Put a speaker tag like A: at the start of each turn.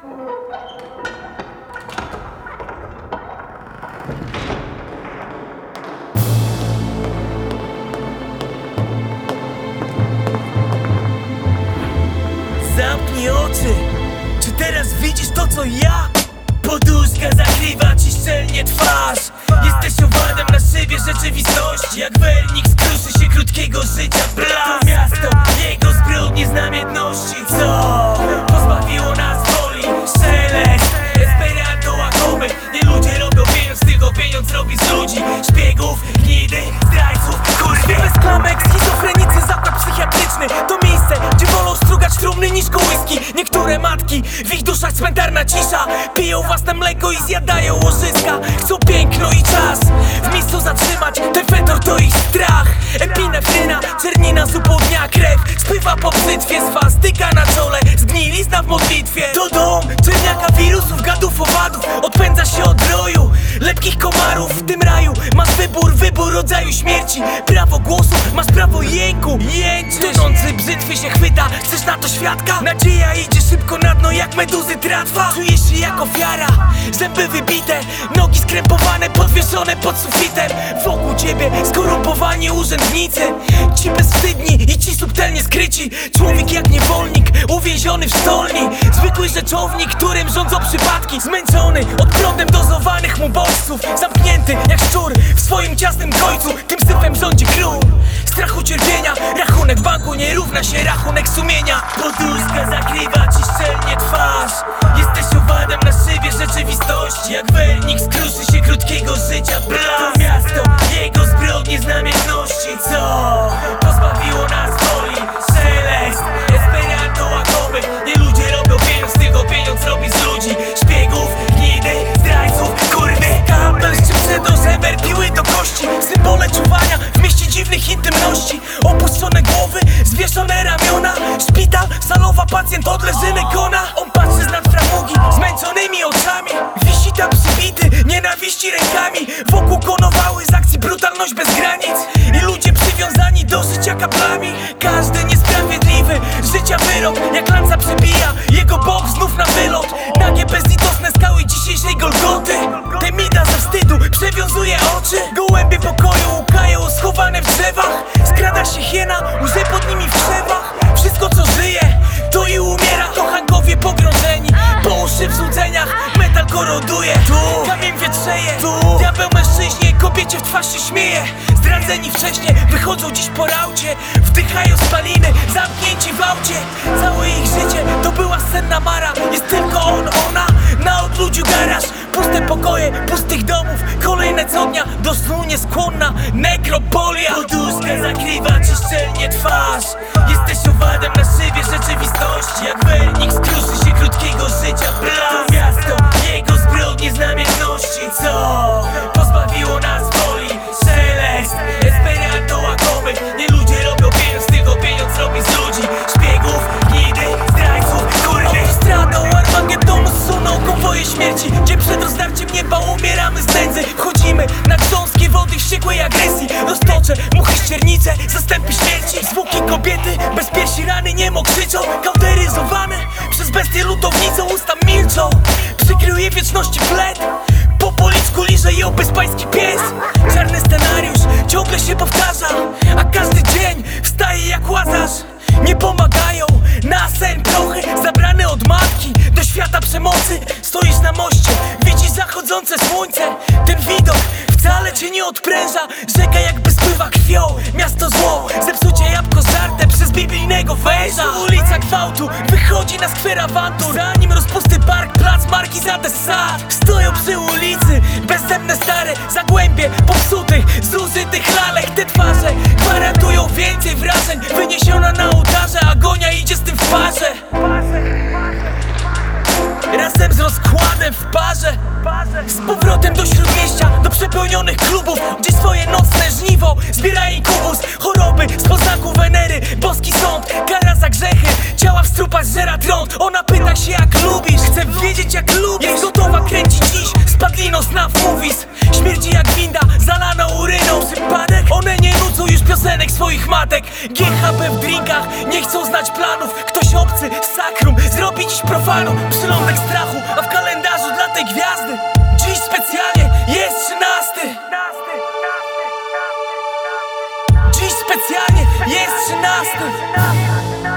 A: Zamknij oczy, czy teraz widzisz to co ja? Poduszka zakrywa ci szczelnie twarz. Jesteś owadem na szybie rzeczywistości. Jak wernik skruszy się krótkiego życia blask. To miasto, jego zbrodnie z namiętności. Co? Pozbawiło nas woli. Szelest, Esperanto łakomy. Nie ludzie robią pieniądz, tylko pieniądz robi z ludzi. Szpiegów, gnidy, zdrajców, kurwy. Bez klamek, schizofrenicy, zakład psychiatryczny. To miejsce, gdzie wolą strugać trumny niż kołyski. Niektóre matki, w ich duszach cmentarna cisza. Piją własne mleko i zjadają łożyska. Chcą piękno i czas w miejscu zatrzymać. Ten fetor to ich strach. Epinefryna, czernina z upodnia. Krew spływa po brzytwie. Swastyka na czole, zgnilizna w modlitwie. To dom czerniaka, wirusów, gadów, owadów. Odpędza się od roju lepkich komarów. W tym raju masz wybór rodzaju śmierci. Prawo głosu, masz prawo jęku. Jęczysz, tonący brzytwy się chwyta. Chcesz na to świadka? Nadzieja idzie szybko na dno jak meduzy tratwa. Czujesz się jak ofiara, zęby wybite, nogi skrępowane, podwieszone pod sufitem. Wokół ciebie skorumpowani urzędnicy, ci bezwstydni i ci subtelnie skryci. Człowiek jak niewolnik, uwięziony w sztolni. Zwykły rzeczownik, którym rządzą przypadki. Zmęczony od prądem dozowanych mu bodźców. Zamknięty jak szczur w swoim ciasnym końcu. Tym syfem rządzi król strachu, cierpienia. Rachunek banku nie równa się rachunek sumienia. Poduszka zakrywa ci szczelnie twarz. Jesteś owadem na szybie rzeczywistości. Jak wernik skruszy się krótkiego życia blask. To miasto, jego zbrodnie z namiętności. Co? Pozbawiło nas woli. Szelest, Esperanto łakomy. Nie ludzie robią pieniądz, tylko pieniądz robi z ludzi. Szpiegów, gnidy, zdrajców, kurwy. Kapel z czym przedożeber, piły do kości. Symbole czuwania w mieście dziwnych intymności. Opuszczone głowy, zwieszone ramiona. Szpital, salowa, pacjent odleży legona. On patrzy z nad framugi, zmęczonymi oczami. Wisi tam przybity, nienawiści rękami. Wokół konowały z akcji brutalność bez granic. I ludzie przywiązani do życia kaplami. Każdy niesprawiedliwy, życia wyrok. Jak lanca przebija, jego bok znów na wylot. Nagie bezlitosne skały dzisiejszej Golgoty. Temida ze wstydu przewiązuje oczy. Gołębie pokoju łukają schowane w drzewach. Skrada się hiena, łzy pod nimi w krzewach. Wszystko co żyje, to i umiera. Kochankowie pogrążeni, po uszy w złudzeniach. Metal koroduje, tu kamień wietrzeje. Tu diabeł mężczyźnie, kobiecie w twarz się śmieje. Zdradzeni wcześnie, wychodzą dziś po raucie. Wdychają spaliny, zamknięci w aucie. Całe ich życie to była senna mara. Jest tylko on, ona, na odludziu garaż. Puste pokoje, pustych domów. Kolejne co dnia, do snu nieskłonna nekropolia. Poduszka zakrywa ci szczelnie twarz. Jesteś owadem na szybie rzeczywistości. Jak wernik skruszy się krótkiego życia blask. To miasto, jego zbrodnie z namiętności. Co? Pozbawiło nas woli. Szelest, Esperanto łakomy. Nie ludzie robią pieniądz, tylko pieniądz robi z ludzi. Szpiegów, gnidy, zdrajców, kurwy. Autostradą Armagedonu suną konwoje śmierci. Gdzie przed rozdarciem nieba umieramy z nędzy. Wchodzimy na grząskie wody wściekłej agresji. Roztocze, muchy, ściernice, zastępy śmierci. Zwłoki kobiety, bez piersi rany niemo krzyczą. Kauteryzowane przez bestię lutownicą. Usta milczą, przykrył je wieczności pled. Po policzku liże ją bezpański pies. Czarny scenariusz ciągle się powtarza, a każdy dzień wstaje jak Łazarz. Nie pomagają na sen prochy, zabrany od matki do świata przemocy. Stoisz na moście, widzisz zachodzące słońce. Ten widok wcale cię nie odpręża. Rzeka jakby spływa krwią, miasto zło. Zepsucie jabłko żarte przez biblijnego węża. Ulica gwałtu wychodzi na skwer awantur. Zanim rozpusty park, plac Marquesa de Sade. Stoją przy ulicy bezzemne stare zagłębie popsutych, zużytych lalek. Te twarze gwarantują więcej wrażeń. Wyniesiona na ołtarze, agonia idzie z tym w parze. Razem z rozkładem w parze. Z powrotem do śródmieścia, do przepełnionych klubów, gdzie swoje nocne żniwo zbiera inkubus. Choroby z poznaku Wenery, boski sąd, kara za grzechy, ciała w strupach zżera trąd. Ona pyta się jak lubisz, chce wiedzieć jak lubisz. Jest gotowa kręcić dziś, spadlino zna movies. Śmierdzi jak winda, zalana uryną. Przypadek? One nie nudzą już piosenek swoich matek. GHB w drinkach, nie chcą znać planów. Ktoś obcy, sakrum, zrobi dziś profanum. Przylądek strachu, a w kalendarzu dla tej gwiazdy dziś specjalnie jest 13. Dziś specjalnie jest 13.